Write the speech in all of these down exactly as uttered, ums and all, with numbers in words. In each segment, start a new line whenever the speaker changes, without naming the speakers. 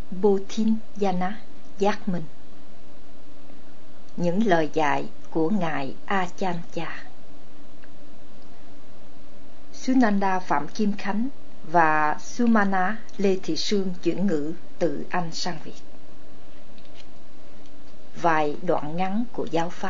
Bodhinyana, giác minh. Những lời dạy của Ngài Achantya. Sunanda Phạm Kim Khánh và Sumana Lê Thị Sương chuyển ngữ từ Anh sang Việt. Vài đoạn ngắn của giáo pháp.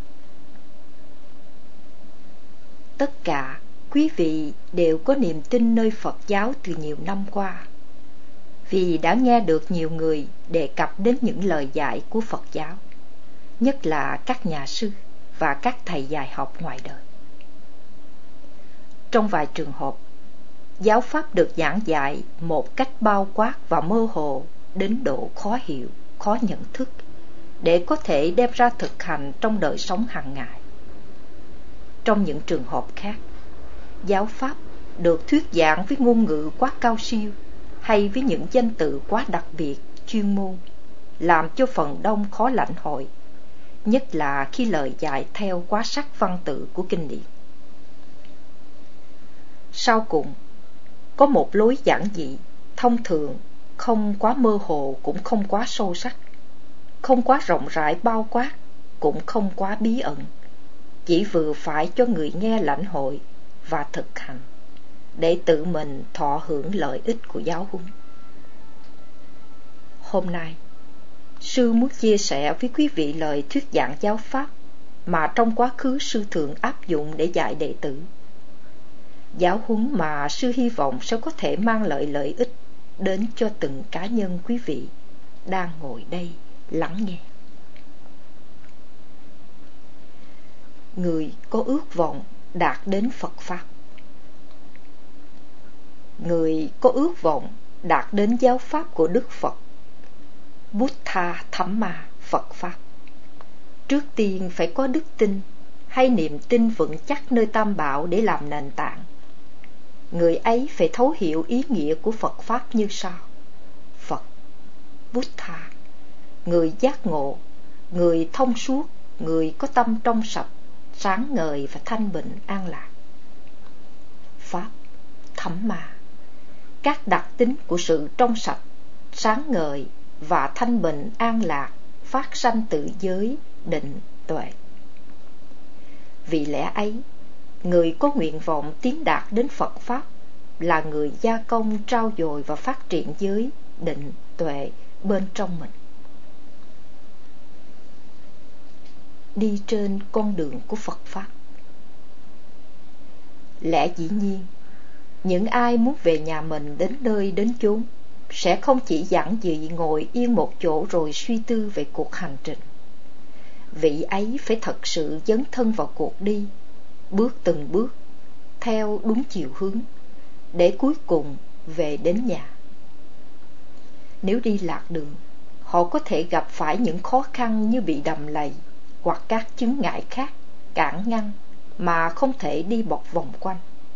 Tất cả quý vị đều có niềm tin nơi Phật giáo từ nhiều năm qua, vì đã nghe được nhiều người đề cập đến những lời dạy của Phật giáo, nhất là các nhà sư và các thầy dạy học ngoài đời. Trong vài trường hợp, giáo pháp được giảng dạy một cách bao quát và mơ hồ đến độ khó hiểu, khó nhận thức, để có thể đem ra thực hành trong đời sống hàng ngày. Trong những trường hợp khác, giáo pháp được thuyết giảng với ngôn ngữ quá cao siêu hay với những danh từ quá đặc biệt, chuyên môn, làm cho phần đông khó lãnh hội, nhất là khi lời dạy theo quá sắc văn tự của kinh điển. Sau cùng, có một lối giảng dị, thông thường, không quá mơ hồ cũng không quá sâu sắc, không quá rộng rãi bao quát, cũng không quá bí ẩn, chỉ vừa phải cho người nghe lãnh hội và thực hành, để tự mình thọ hưởng lợi ích của giáo huấn. Hôm nay, sư muốn chia sẻ với quý vị lời thuyết giảng giáo pháp mà trong quá khứ sư thường áp dụng để dạy đệ tử. Giáo huấn mà sư hy vọng sẽ có thể mang lại lợi ích đến cho từng cá nhân quý vị đang ngồi đây lắng nghe. Người có ước vọng đạt đến Phật Pháp. Người có ước vọng đạt đến giáo pháp của Đức Phật, Buddha Dhamma, Phật Pháp, trước tiên phải có đức tin hay niềm tin vững chắc nơi Tam Bảo để làm nền tảng. Người ấy phải thấu hiểu ý nghĩa của Phật Pháp như sau: Phật, Buddha, người giác ngộ, người thông suốt, người có tâm trong sạch, sáng ngời và thanh bình an lạc. Pháp, Dhamma, các đặc tính của sự trong sạch, sáng ngời và thanh bình an lạc phát sanh từ giới, định, tuệ. Vì lẽ ấy, người có nguyện vọng tiến đạt đến Phật Pháp là người gia công trau dồi và phát triển giới, định, tuệ bên trong mình. Đi trên con đường của Phật Pháp. Lẽ dĩ nhiên, những ai muốn về nhà mình đến nơi đến chốn sẽ không chỉ giản dị ngồi yên một chỗ rồi suy tư về cuộc hành trình. Vị ấy phải thật sự dấn thân vào cuộc đi, bước từng bước, theo đúng chiều hướng, để cuối cùng về đến nhà. Nếu đi lạc đường, họ có thể gặp phải những khó khăn như bị đầm lầy hoặc các chướng ngại khác cản ngăn mà không thể đi bọc vòng quanh.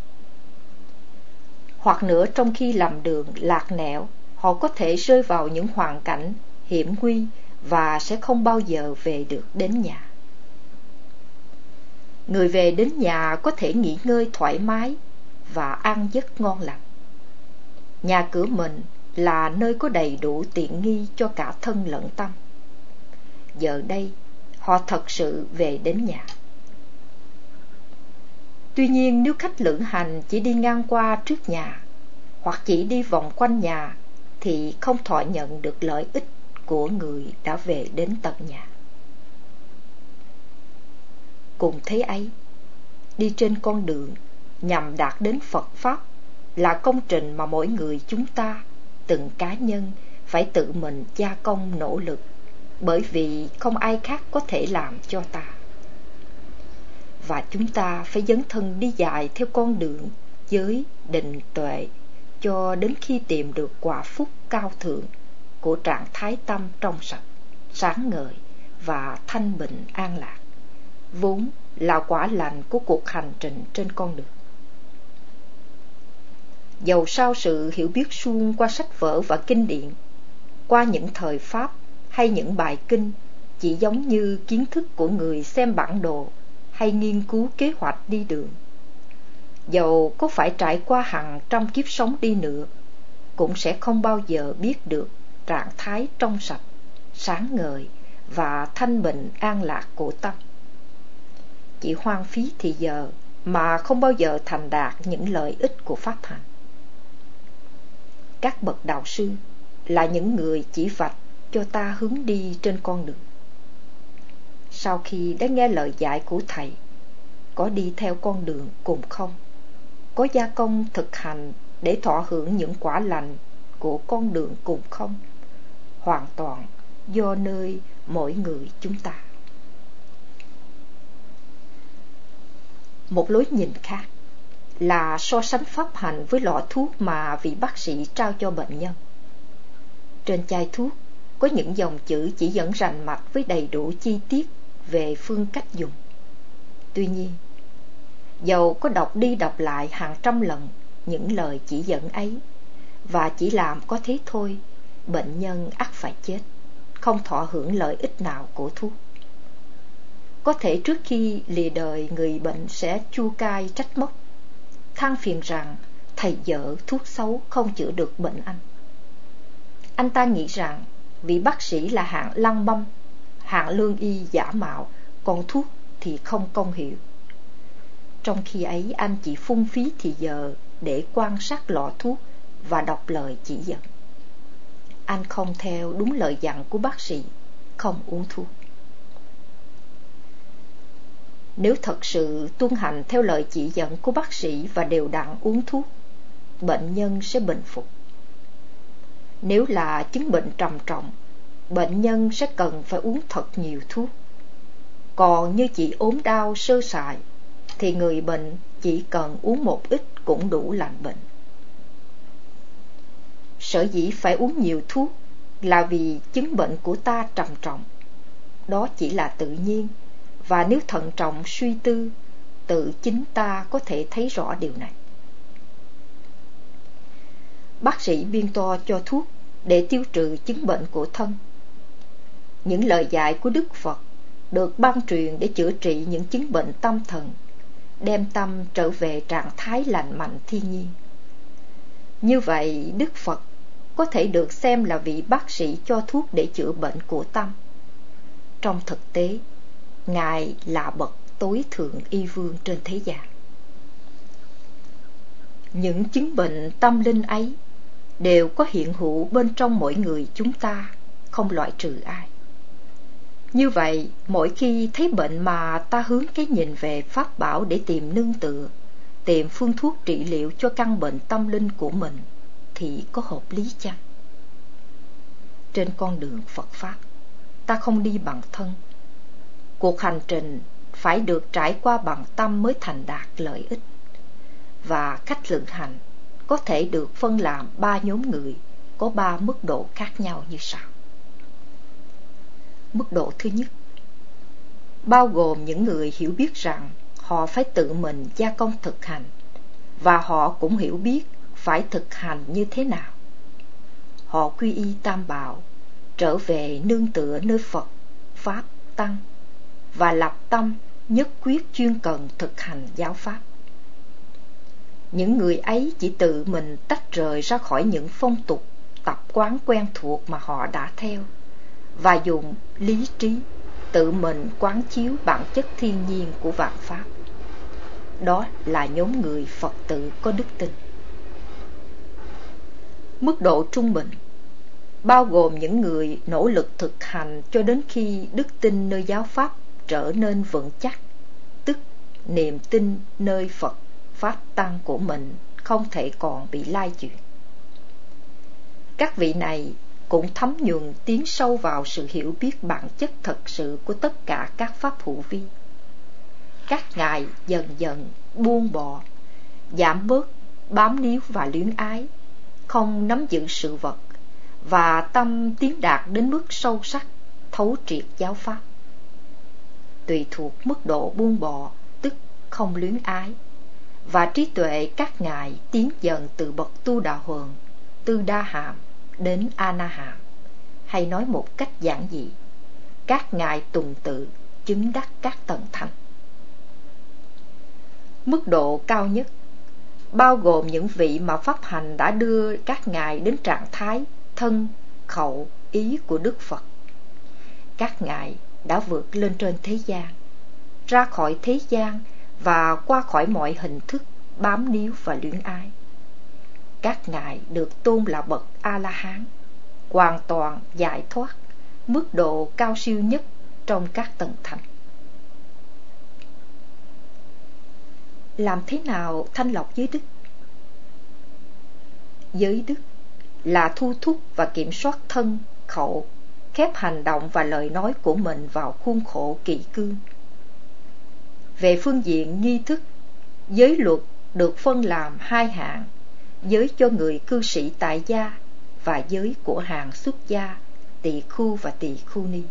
Hoặc nữa, trong khi làm đường lạc nẻo, họ có thể rơi vào những hoàn cảnh hiểm nguy và sẽ không bao giờ về được đến nhà. Người về đến nhà có thể nghỉ ngơi thoải mái và ăn giấc ngon lành. Nhà cửa mình là nơi có đầy đủ tiện nghi cho cả thân lẫn tâm. Giờ đây, họ thật sự về đến nhà. Tuy nhiên, nếu khách lữ hành chỉ đi ngang qua trước nhà hoặc chỉ đi vòng quanh nhà thì không thọ nhận được lợi ích của người đã về đến tận nhà. Cùng thế ấy, đi trên con đường nhằm đạt đến Phật Pháp là công trình mà mỗi người chúng ta, từng cá nhân phải tự mình gia công nỗ lực, bởi vì không ai khác có thể làm cho ta. Và chúng ta phải dấn thân đi dài theo con đường giới, định, tuệ cho đến khi tìm được quả phúc cao thượng của trạng thái tâm trong sạch, sáng ngời và thanh bình an lạc, vốn là quả lành của cuộc hành trình trên con đường. Dầu sao sự hiểu biết suông qua sách vở và kinh điển, qua những thời pháp hay những bài kinh chỉ giống như kiến thức của người xem bản đồ hay nghiên cứu kế hoạch đi đường. Dầu có phải trải qua hàng trăm kiếp sống đi nữa, cũng sẽ không bao giờ biết được trạng thái trong sạch, sáng ngời và thanh bình an lạc của tâm. Chỉ hoang phí thì giờ mà không bao giờ thành đạt những lợi ích của pháp hành. Các bậc đạo sư là những người chỉ vạch cho ta hướng đi trên con đường. Sau khi đã nghe lời dạy của thầy, có đi theo con đường cùng không, có gia công thực hành để thọ hưởng những quả lành của con đường cùng không, hoàn toàn do nơi mỗi người chúng ta. Một lối nhìn khác là so sánh pháp hành với lọ thuốc mà vị bác sĩ trao cho bệnh nhân. Trên chai thuốc có những dòng chữ chỉ dẫn rành mạch với đầy đủ chi tiết về phương cách dùng. Tuy nhiên, dầu có đọc đi đọc lại hàng trăm lần những lời chỉ dẫn ấy và chỉ làm có thế thôi, bệnh nhân ắt phải chết, không thọ hưởng lợi ích nào của thuốc. Có thể trước khi lìa đời, người bệnh sẽ chua cay trách móc, than phiền rằng thầy dở thuốc xấu không chữa được bệnh anh. Anh ta nghĩ rằng vị bác sĩ là hạng lăng băm, hạng lương y giả mạo, còn thuốc thì không công hiệu. Trong khi ấy anh chỉ phung phí thì giờ để quan sát lọ thuốc và đọc lời chỉ dẫn. Anh không theo đúng lời dặn của bác sĩ, không uống thuốc. Nếu thật sự tuân hành theo lời chỉ dẫn của bác sĩ và đều đặn uống thuốc, bệnh nhân sẽ bình phục. Nếu là chứng bệnh trầm trọng, bệnh nhân sẽ cần phải uống thật nhiều thuốc. Còn như chỉ ốm đau sơ sài, thì người bệnh chỉ cần uống một ít cũng đủ lành bệnh. Sở dĩ phải uống nhiều thuốc là vì chứng bệnh của ta trầm trọng. Đó chỉ là tự nhiên, và nếu thận trọng suy tư, tự chính ta có thể thấy rõ điều này. Bác sĩ biên to cho thuốc để tiêu trừ chứng bệnh của thân. Những lời dạy của Đức Phật được ban truyền để chữa trị những chứng bệnh tâm thần, đem tâm trở về trạng thái lành mạnh thiên nhiên. Như vậy, Đức Phật có thể được xem là vị bác sĩ cho thuốc để chữa bệnh của tâm. Trong thực tế, Ngài là bậc tối thượng y vương trên thế gian. Những chứng bệnh tâm linh ấy đều có hiện hữu bên trong mỗi người chúng ta, không loại trừ ai. Như vậy, mỗi khi thấy bệnh mà ta hướng cái nhìn về pháp bảo để tìm nương tựa, tìm phương thuốc trị liệu cho căn bệnh tâm linh của mình, thì có hợp lý chăng? Trên con đường Phật Pháp, ta không đi bằng thân. Cuộc hành trình phải được trải qua bằng tâm mới thành đạt lợi ích. Và cách lữ hành có thể được phân làm ba nhóm người, có ba mức độ khác nhau như sau. Mức độ thứ nhất, bao gồm những người hiểu biết rằng họ phải tự mình gia công thực hành, và họ cũng hiểu biết phải thực hành như thế nào. Họ quy y tam bảo, trở về nương tựa nơi Phật, Pháp, Tăng, và lập tâm nhất quyết chuyên cần thực hành giáo pháp. Những người ấy chỉ tự mình tách rời ra khỏi những phong tục, tập quán quen thuộc mà họ đã theo, và dùng lý trí tự mình quán chiếu bản chất thiên nhiên của vạn pháp. Đó là nhóm người Phật tử có đức tin. Mức độ trung bình bao gồm những người nỗ lực thực hành cho đến khi đức tin nơi giáo pháp trở nên vững chắc, tức niềm tin nơi Phật, Pháp, Tăng của mình không thể còn bị lai chuyển. Các vị này cũng thấm nhuần tiến sâu vào sự hiểu biết bản chất thật sự của tất cả các pháp hữu vi. Các ngài dần dần buông bỏ, giảm bớt bám níu và luyến ái, không nắm giữ sự vật, và tâm tiến đạt đến mức sâu sắc, thấu triệt giáo pháp. Tùy thuộc mức độ buông bỏ, tức không luyến ái, và trí tuệ các ngài tiến dần từ bậc tu đà huần, tư đa hàm đến a na hàm, hay nói một cách giản dị, các ngài tuần tự chứng đắc các tầng thánh. Mức độ cao nhất bao gồm những vị mà pháp hành đã đưa các ngài đến trạng thái thân khẩu, ý của Đức Phật. Các ngài đã vượt lên trên thế gian, ra khỏi thế gian và qua khỏi mọi hình thức bám níu và luyến ái. Các ngài được tôn là bậc A-la-hán, hoàn toàn giải thoát, mức độ cao siêu nhất trong các tầng thánh. Làm thế nào thanh lọc giới đức? Giới đức là thu thúc và kiểm soát thân, khẩu, khép hành động và lời nói của mình vào khuôn khổ kỷ cương. Về phương diện nghi thức, giới luật được phân làm hai hạng: giới cho người cư sĩ tại gia và giới của hàng xuất gia, tỳ khu và tỳ khu ni.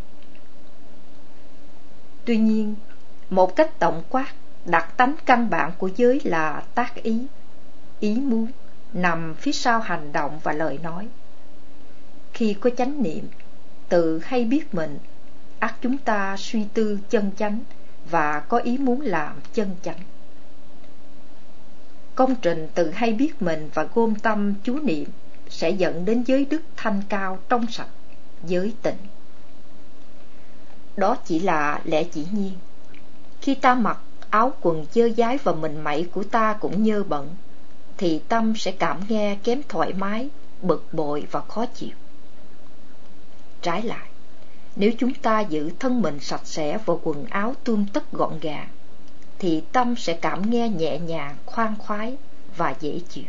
Tuy nhiên, một cách tổng quát, đặc tánh căn bản của giới là tác ý, ý muốn nằm phía sau hành động và lời nói. Khi có chánh niệm, tự hay biết mình, ắt chúng ta suy tư chân chánh và có ý muốn làm chân chánh. Công trình tự hay biết mình và gom tâm chú niệm sẽ dẫn đến giới đức thanh cao trong sạch, giới tịnh. Đó chỉ là lẽ dĩ nhiên. Khi ta mặc áo quần dơ dái và mình mẩy của ta cũng nhơ bẩn, thì tâm sẽ cảm nghe kém thoải mái, bực bội và khó chịu. Trái lại, nếu chúng ta giữ thân mình sạch sẽ và quần áo tươm tất gọn gàng, thì tâm sẽ cảm nghe nhẹ nhàng, khoan khoái và dễ chịu.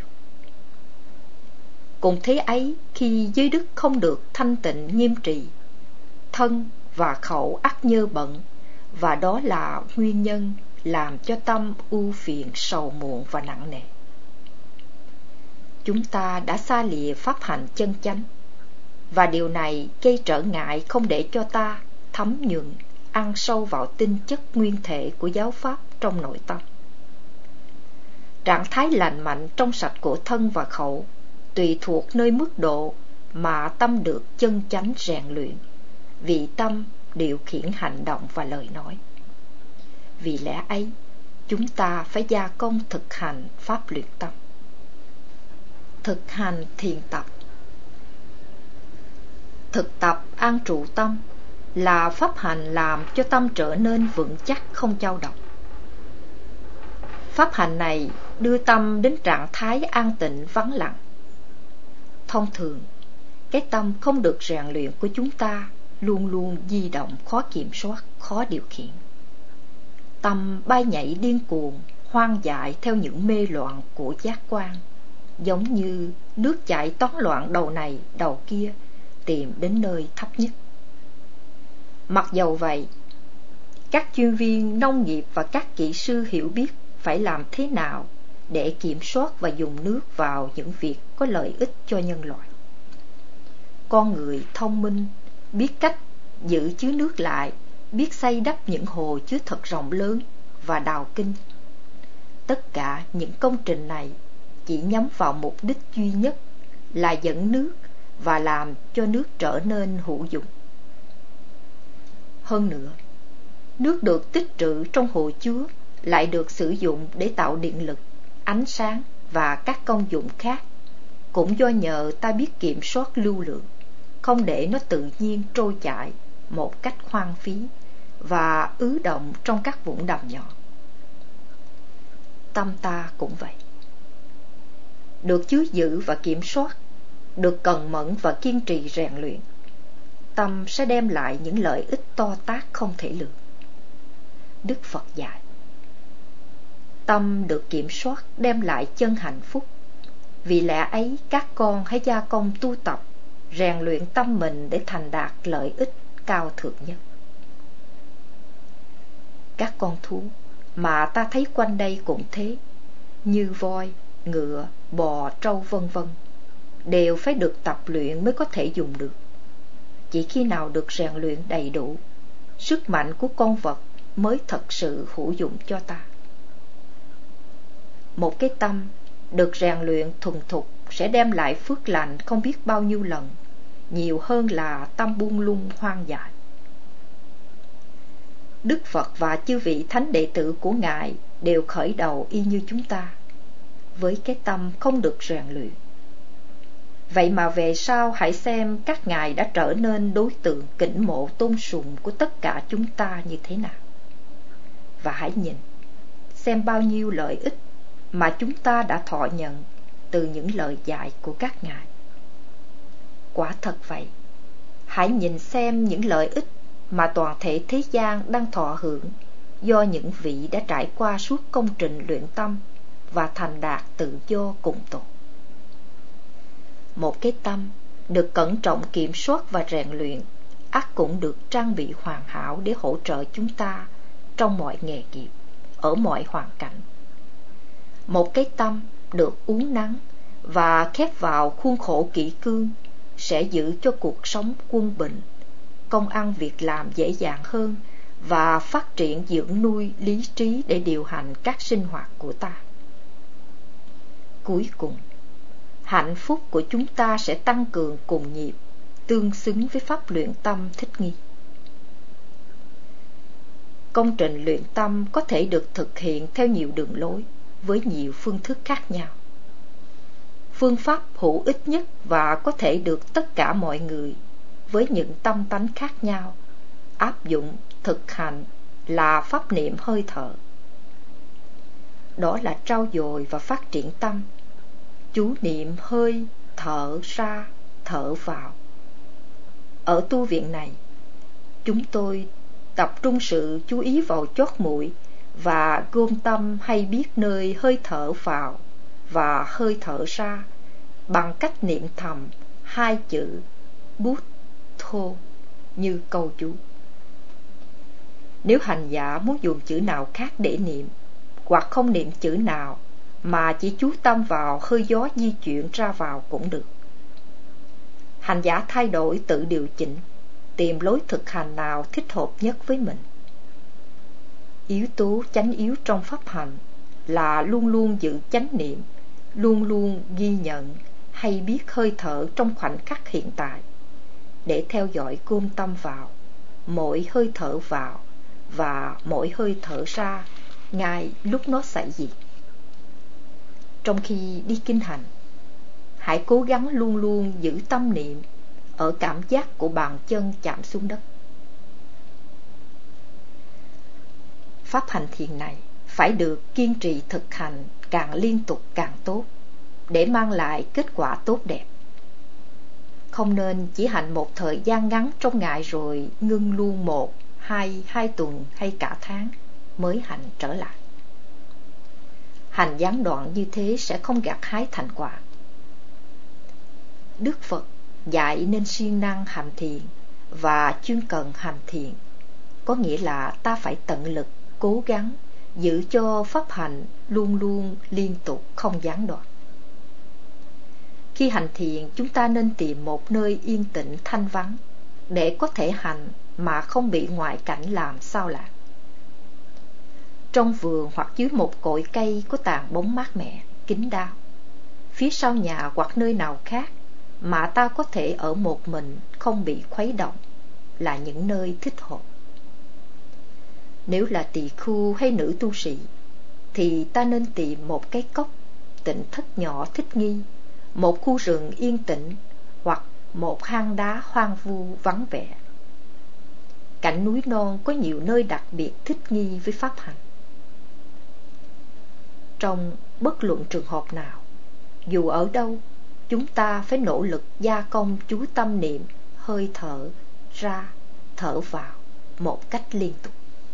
Cùng thế ấy, khi giới đức không được thanh tịnh nghiêm trì, thân và khẩu ắt nhơ bẩn, và đó là nguyên nhân làm cho tâm ưu phiền, sầu muộn và nặng nề. Chúng ta đã xa lìa pháp hành chân chánh, và điều này gây trở ngại không để cho ta thấm nhuần, ăn sâu vào tinh chất nguyên thể của giáo pháp trong nội tâm. Trạng thái lành mạnh trong sạch của thân và khẩu tùy thuộc nơi mức độ mà tâm được chân chánh rèn luyện, vì tâm điều khiển hành động và lời nói. Vì lẽ ấy, chúng ta phải gia công thực hành pháp luyện tâm. Thực hành thiền tập. Thực tập an trụ tâm là pháp hành làm cho tâm trở nên vững chắc, không chao động. Pháp hành này đưa tâm đến trạng thái an tịnh vắng lặng. Thông thường, cái tâm không được rèn luyện của chúng ta luôn luôn di động, khó kiểm soát, khó điều khiển. Tâm bay nhảy điên cuồng, hoang dại theo những mê loạn của giác quan, giống như nước chảy toán loạn đầu này đầu kia, tìm đến nơi thấp nhất. Mặc dầu vậy, các chuyên viên nông nghiệp và các kỹ sư hiểu biết phải làm thế nào để kiểm soát và dùng nước vào những việc có lợi ích cho nhân loại. Con người thông minh biết cách giữ chứa nước lại, biết xây đắp những hồ chứa thật rộng lớn và đào kinh. Tất cả những công trình này chỉ nhắm vào mục đích duy nhất là dẫn nước và làm cho nước trở nên hữu dụng. Hơn nữa, nước được tích trữ trong hồ chứa lại được sử dụng để tạo điện lực, ánh sáng và các công dụng khác, cũng do nhờ ta biết kiểm soát lưu lượng, không để nó tự nhiên trôi chảy một cách hoang phí và ứ động trong các vũng đầm nhỏ. Tâm ta cũng vậy. Được chứa giữ và kiểm soát, được cần mẫn và kiên trì rèn luyện, tâm sẽ đem lại những lợi ích to tát không thể lường. Đức Phật dạy, tâm được kiểm soát đem lại chân hạnh phúc. Vì lẽ ấy, các con hãy gia công tu tập, rèn luyện tâm mình để thành đạt lợi ích cao thượng nhất. Các con thú mà ta thấy quanh đây cũng thế, như voi, ngựa, bò, trâu vân vân, đều phải được tập luyện mới có thể dùng được. Chỉ khi nào được rèn luyện đầy đủ, sức mạnh của con vật mới thật sự hữu dụng cho ta. Một cái tâm được rèn luyện thuần thục sẽ đem lại phước lành không biết bao nhiêu lần, nhiều hơn là tâm buông lung hoang dại. Đức Phật và chư vị thánh đệ tử của Ngài đều khởi đầu y như chúng ta, với cái tâm không được rèn luyện. Vậy mà về sau hãy xem các ngài đã trở nên đối tượng kính mộ tôn sùng của tất cả chúng ta như thế nào. Và hãy nhìn, xem bao nhiêu lợi ích mà chúng ta đã thọ nhận từ những lời dạy của các ngài. Quả thật vậy, hãy nhìn xem những lợi ích mà toàn thể thế gian đang thọ hưởng do những vị đã trải qua suốt công trình luyện tâm và thành đạt tự do cùng tột. Một cái tâm được cẩn trọng kiểm soát và rèn luyện ắt cũng được trang bị hoàn hảo để hỗ trợ chúng ta trong mọi nghề nghiệp, ở mọi hoàn cảnh. Một cái tâm được uốn nắn và khép vào khuôn khổ kỷ cương sẽ giữ cho cuộc sống quân bình, công ăn việc làm dễ dàng hơn và phát triển dưỡng nuôi lý trí để điều hành các sinh hoạt của ta. Cuối cùng, hạnh phúc của chúng ta sẽ tăng cường cùng nhịp, tương xứng với pháp luyện tâm thích nghi. Công trình luyện tâm có thể được thực hiện theo nhiều đường lối, với nhiều phương thức khác nhau. Phương pháp hữu ích nhất và có thể được tất cả mọi người với những tâm tánh khác nhau áp dụng thực hành là pháp niệm hơi thở. Đó là trau dồi và phát triển tâm, chú niệm hơi thở ra, thở vào. Ở tu viện này, chúng tôi tập trung sự chú ý vào chót mũi và gom tâm hay biết nơi hơi thở vào và hơi thở ra bằng cách niệm thầm hai chữ Bút Thô như câu chú. Nếu hành giả muốn dùng chữ nào khác để niệm, hoặc không niệm chữ nào mà chỉ chú tâm vào hơi gió di chuyển ra vào cũng được. Hành giả thay đổi tự điều chỉnh, tìm lối thực hành nào thích hợp nhất với mình. Yếu tố chánh yếu trong pháp hành là luôn luôn giữ chánh niệm, luôn luôn ghi nhận hay biết hơi thở trong khoảnh khắc hiện tại, để theo dõi gom tâm vào mỗi hơi thở vào và mỗi hơi thở ra ngay lúc nó xảy gì. Trong khi đi kinh hành, hãy cố gắng luôn luôn giữ tâm niệm ở cảm giác của bàn chân chạm xuống đất. Pháp hành thiền này phải được kiên trì thực hành càng liên tục càng tốt để mang lại kết quả tốt đẹp. Không nên chỉ hành một thời gian ngắn trong ngày rồi ngưng luôn một, hai, hai tuần hay cả tháng mới hành trở lại. Hành gián đoạn như thế sẽ không gặt hái thành quả. Đức Phật dạy nên siêng năng hành thiền và chuyên cần hành thiền, có nghĩa là ta phải tận lực cố gắng giữ cho pháp hành luôn luôn liên tục không gián đoạn. Khi hành thiền, chúng ta nên tìm một nơi yên tĩnh thanh vắng để có thể hành mà không bị ngoại cảnh làm sao lãng. Trong vườn hoặc dưới một cội cây có tàn bóng mát mẻ, kín đáo, phía sau nhà hoặc nơi nào khác mà ta có thể ở một mình không bị khuấy động là những nơi thích hợp. Nếu là tỳ khưu hay nữ tu sĩ thì ta nên tìm một cái cốc tịnh thất nhỏ thích nghi, một khu rừng yên tĩnh hoặc một hang đá hoang vu vắng vẻ. Cảnh núi non có nhiều nơi đặc biệt thích nghi với pháp hành. Trong bất luận trường hợp nào, dù ở đâu, chúng ta phải nỗ lực gia công chú tâm niệm hơi thở ra, thở vào một cách liên tục.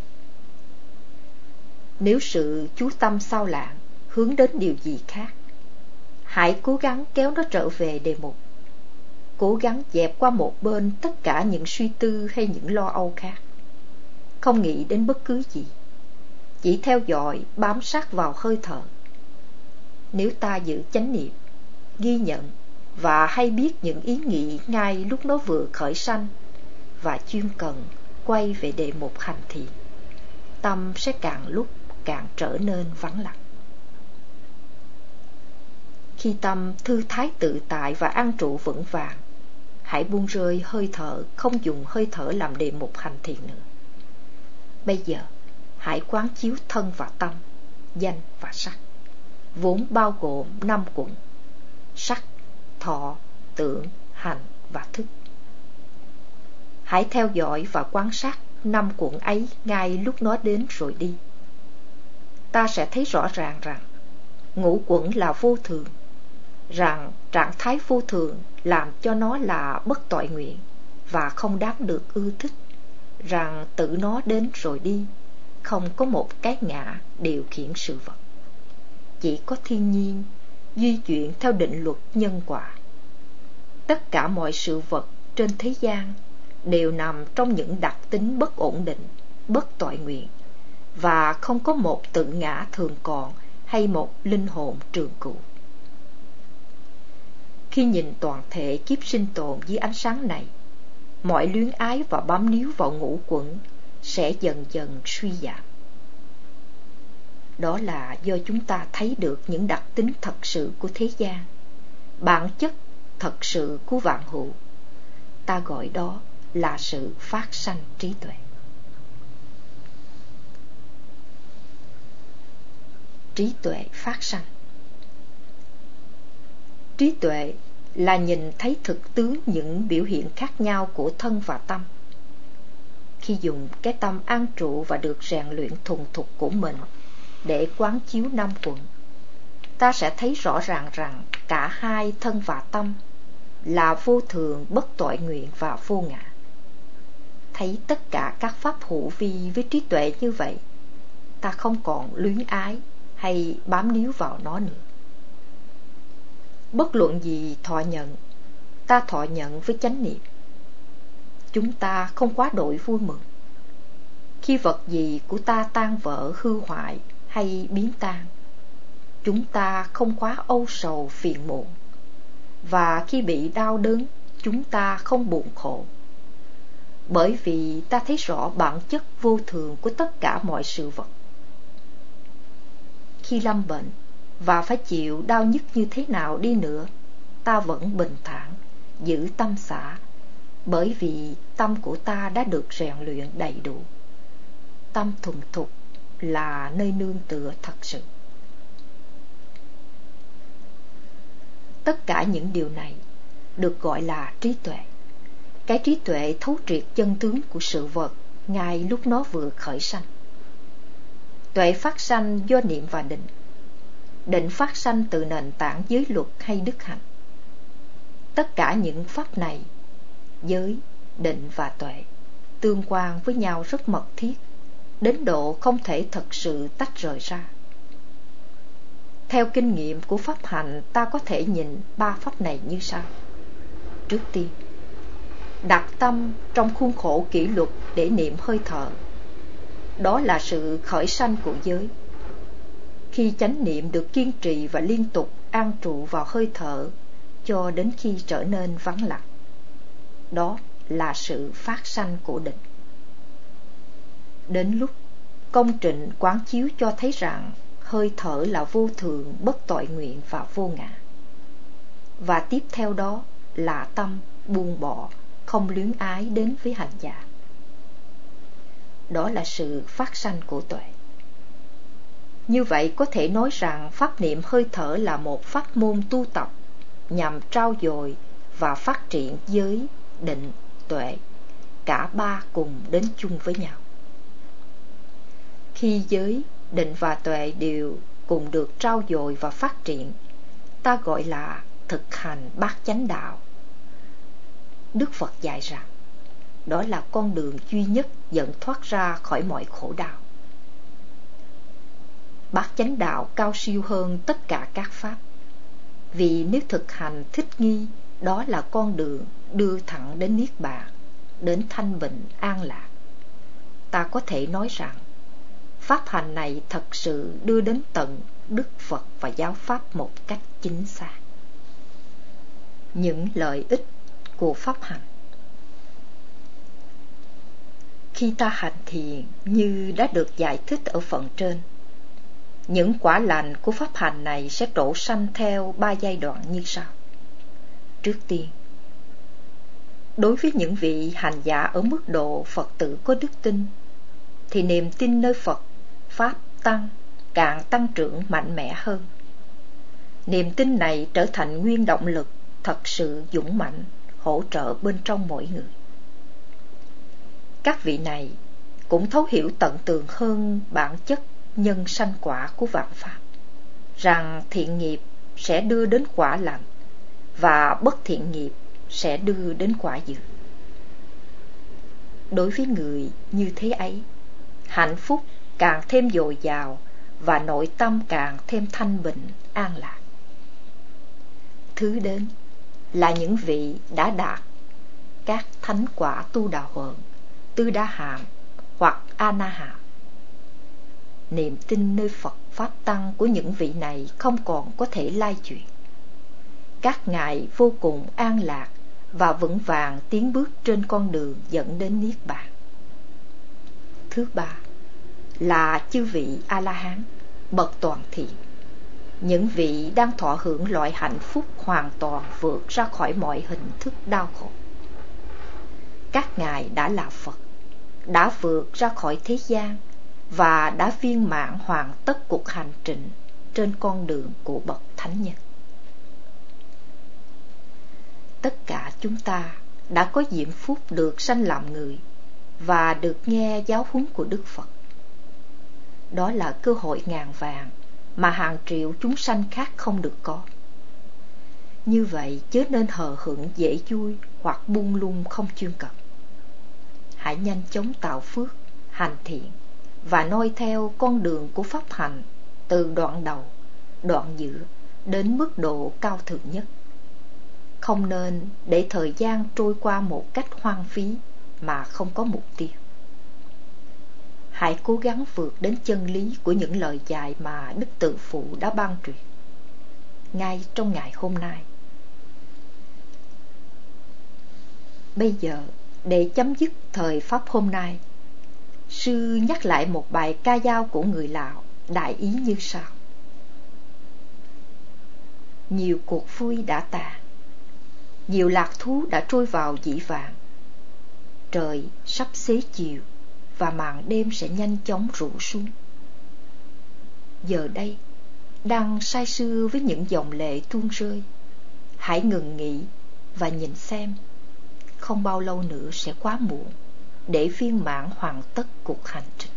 Nếu sự chú tâm sao lãng hướng đến điều gì khác, hãy cố gắng kéo nó trở về đề mục. Cố gắng dẹp qua một bên tất cả những suy tư hay những lo âu khác. Không nghĩ đến bất cứ gì, chỉ theo dõi, bám sát vào hơi thở. Nếu ta giữ chánh niệm, ghi nhận và hay biết những ý nghĩ ngay lúc nó vừa khởi sanh và chuyên cần quay về đề mục hành thiền, tâm sẽ càng lúc càng trở nên vắng lặng. Khi tâm thư thái tự tại và an trụ vững vàng, hãy buông rơi hơi thở, không dùng hơi thở làm đề mục hành thiền nữa. Bây giờ, hãy quán chiếu thân và tâm, danh và sắc, vốn bao gồm năm quận: sắc, thọ, tưởng, hành và thức. Hãy theo dõi và quan sát năm quận ấy ngay lúc nó đến rồi đi. Ta sẽ thấy rõ ràng rằng ngũ quẩn là vô thường, rằng trạng thái vô thường làm cho nó là bất toại nguyện và không đáng được ưa thích, rằng tự nó đến rồi đi, không có một cái ngã điều khiển sự vật. Chỉ có thiên nhiên di chuyển theo định luật nhân quả. Tất cả mọi sự vật trên thế gian đều nằm trong những đặc tính bất ổn định, bất toại nguyện, và không có một tự ngã thường còn hay một linh hồn trường cửu. Khi nhìn toàn thể kiếp sinh tồn dưới ánh sáng này, mọi luyến ái và bám níu vào ngũ quẩn sẽ dần dần suy giảm. Đó là do chúng ta thấy được những đặc tính thật sự của thế gian, bản chất thật sự của vạn hữu. Ta gọi đó là sự phát sanh trí tuệ. Trí tuệ phát sanh. Trí tuệ là nhìn thấy thực tướng những biểu hiện khác nhau của thân và tâm. Khi dùng cái tâm an trụ và được rèn luyện thuần thục của mình để quán chiếu năm quận, ta sẽ thấy rõ ràng rằng cả hai thân và tâm là vô thường, bất toại nguyện và vô ngã. Thấy tất cả các pháp hữu vi với trí tuệ như vậy, ta không còn luyến ái hay bám níu vào nó nữa. Bất luận gì thọ nhận, ta thọ nhận với chánh niệm. Chúng ta không quá đội vui mừng. Khi vật gì của ta tan vỡ, hư hoại hay biến tan, chúng ta không quá âu sầu phiền muộn. Và khi bị đau đớn, chúng ta không buồn khổ. Bởi vì ta thấy rõ bản chất vô thường của tất cả mọi sự vật. Khi lâm bệnh và phải chịu đau nhức như thế nào đi nữa, ta vẫn bình thản, giữ tâm xả, bởi vì tâm của ta đã được rèn luyện đầy đủ. Tâm thuần thục là nơi nương tựa thật sự. Tất cả những điều này được gọi là trí tuệ. Cái trí tuệ thấu triệt chân tướng của sự vật ngay lúc nó vừa khởi sanh. Tuệ phát sanh do niệm và định. Định phát sanh từ nền tảng giới luật hay đức hạnh. Tất cả những pháp này, giới, định và tuệ, tương quan với nhau rất mật thiết, đến độ không thể thật sự tách rời ra. Theo kinh nghiệm của pháp hành, ta có thể nhìn ba pháp này như sau. Trước tiên, đặt tâm trong khuôn khổ kỷ luật để niệm hơi thở. Đó là sự khởi sanh của giới. Khi chánh niệm được kiên trì và liên tục an trụ vào hơi thở cho đến khi trở nên vắng lặng, đó là sự phát sanh của định. Đến lúc công trịnh quán chiếu cho thấy rằng hơi thở là vô thường, bất toại nguyện và vô ngã. Và tiếp theo đó là tâm buông bỏ, không luyến ái đến với hành giả. Đó là sự phát sanh của tuệ. Như vậy có thể nói rằng pháp niệm hơi thở là một pháp môn tu tập nhằm trau dồi và phát triển giới, định, tuệ, cả ba cùng đến chung với nhau. Khi giới, định và tuệ đều cùng được trau dồi và phát triển, ta gọi là thực hành bát chánh đạo. Đức Phật dạy rằng đó là con đường duy nhất dẫn thoát ra khỏi mọi khổ đau. Bát chánh đạo cao siêu hơn tất cả các pháp, vì nếu thực hành thích nghi, đó là con đường đưa thẳng đến niết bàn, đến thanh bình an lạc. Ta có thể nói rằng pháp hành này thật sự đưa đến tận Đức Phật và giáo pháp một cách chính xác. Những lợi ích của pháp hành. Khi ta hành thiền như đã được giải thích ở phần trên, những quả lành của pháp hành này sẽ trổ sanh theo ba giai đoạn như sau. Trước tiên, đối với những vị hành giả ở mức độ Phật tử có đức tin, thì niềm tin nơi Phật, Pháp, Tăng càng tăng trưởng mạnh mẽ hơn. Niềm tin này trở thành nguyên động lực thật sự dũng mạnh hỗ trợ bên trong mỗi người. Các vị này cũng thấu hiểu tận tường hơn bản chất nhân sanh quả của vạn pháp, rằng thiện nghiệp sẽ đưa đến quả lành và bất thiện nghiệp sẽ đưa đến quả dữ. Đối với người như thế ấy, hạnh phúc càng thêm dồi dào và nội tâm càng thêm thanh bình, an lạc. Thứ đến là những vị đã đạt các thánh quả tu đà huận, tư đa hàm hoặc a na hàm. Niềm tin nơi Phật Pháp Tăng của những vị này không còn có thể lai chuyển. Các ngài vô cùng an lạc và vững vàng tiến bước trên con đường dẫn đến Niết Bàn. Thứ ba là chư vị A-la-hán, bậc toàn thiện, những vị đang thọ hưởng loại hạnh phúc hoàn toàn vượt ra khỏi mọi hình thức đau khổ. Các ngài đã là Phật, đã vượt ra khỏi thế gian và đã viên mãn hoàn tất cuộc hành trình trên con đường của bậc thánh nhân. Tất cả chúng ta đã có diễm phúc được sanh làm người và được nghe giáo huấn của Đức Phật. Đó là cơ hội ngàn vàng mà hàng triệu chúng sanh khác không được có. Như vậy chớ nên hờ hững dễ vui hoặc buông lung không chuyên cần. Hãy nhanh chóng tạo phước, hành thiện và noi theo con đường của pháp hành từ đoạn đầu, đoạn giữa đến mức độ cao thượng nhất. Không nên để thời gian trôi qua một cách hoang phí mà không có mục tiêu. Hãy cố gắng vượt đến chân lý của những lời dạy mà Đức Từ Phụ đã ban truyền ngay trong ngày hôm nay. Bây giờ, để chấm dứt thời Pháp hôm nay, sư nhắc lại một bài ca dao của người Lào đại ý như sau. Nhiều cuộc vui đã tàn, nhiều lạc thú đã trôi vào dĩ vãng. Trời sắp xế chiều và màn đêm sẽ nhanh chóng rủ xuống. Giờ đây, đang say sưa với những dòng lệ tuôn rơi, hãy ngừng nghỉ và nhìn xem, không bao lâu nữa sẽ quá muộn để viên mãn hoàn tất cuộc hành trình.